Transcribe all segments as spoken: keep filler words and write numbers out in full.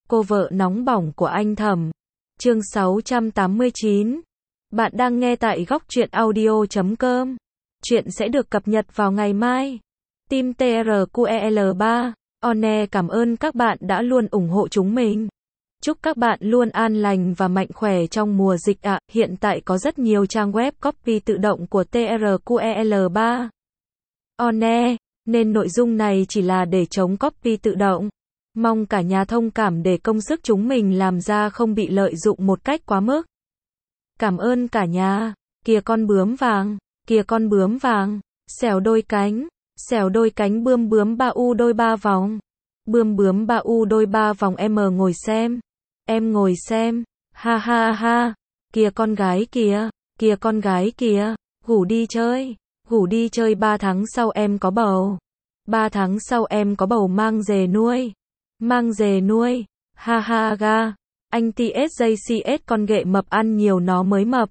Cô vợ nóng bỏng của anh Thẩm. Chương sáu trăm tám mươi chín. Bạn đang nghe tại góc truyện audio chấm com. Chuyện sẽ được cập nhật vào ngày mai. Team tê rờ quy e lờ ba, One cảm ơn các bạn đã luôn ủng hộ chúng mình. Chúc các bạn luôn an lành và mạnh khỏe trong mùa dịch ạ. À. Hiện tại có rất nhiều trang web copy tự động của tê rờ quy e lờ ba. One, nên nội dung này chỉ là để chống copy tự động. Mong cả nhà thông cảm để công sức chúng mình làm ra không bị lợi dụng một cách quá mức. Cảm ơn cả nhà. Kìa con bướm vàng, kìa con bướm vàng, xèo đôi cánh, xèo đôi cánh bươm bướm ba u đôi ba vòng. Bươm bướm ba u đôi ba vòng em ngồi xem. Em ngồi xem, ha ha ha. Kìa con gái kìa, kìa con gái kìa, ngủ đi chơi, ngủ đi chơi ba tháng sau em có bầu. Ba tháng sau em có bầu mang về nuôi. Mang về nuôi, ha ha ga. Anh tê ét gi xê ét con ghệ mập ăn nhiều nó mới mập.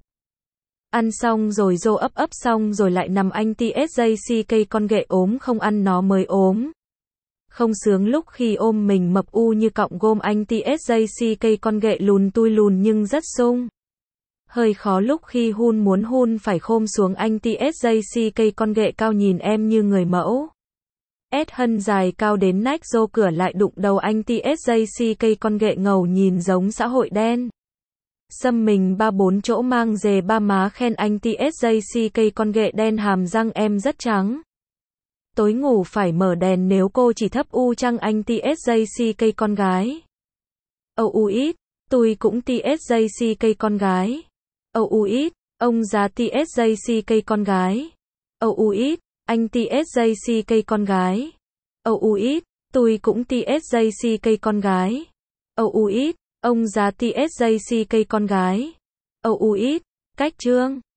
Ăn xong rồi dô ấp ấp xong rồi lại nằm anh tê ét gi xê cây con ghệ ốm không ăn nó mới ốm. Không sướng lúc khi ôm mình mập u như cọng gôm anh tê ét gi xê cây con ghệ lùn tui lùn nhưng rất sung. Hơi khó lúc khi hun muốn hun phải khom xuống anh tê ét gi xê cây con ghệ cao nhìn em như người mẫu. S hân dài cao đến nách dô cửa lại đụng đầu anh tê ét gi xê cây con ghệ ngầu nhìn giống xã hội đen. Xăm mình ba bốn chỗ mang dề ba má khen anh tê ét gi xê cây con ghệ đen hàm răng em rất trắng. Tối ngủ phải mở đèn nếu cô chỉ thấp u chăng anh tê ét gi xê cây con gái. Âu u ít, tôi cũng tê ét gi xê cây con gái. Âu u ít, ông già tê ét gi xê cây con gái. Âu u ít. Anh tê ét gi xê cây con gái. Âu u ít, tôi cũng tê ét gi xê cây con gái. Âu u ít, ông già tê ét gi xê cây con gái. Âu u ít, cách chương.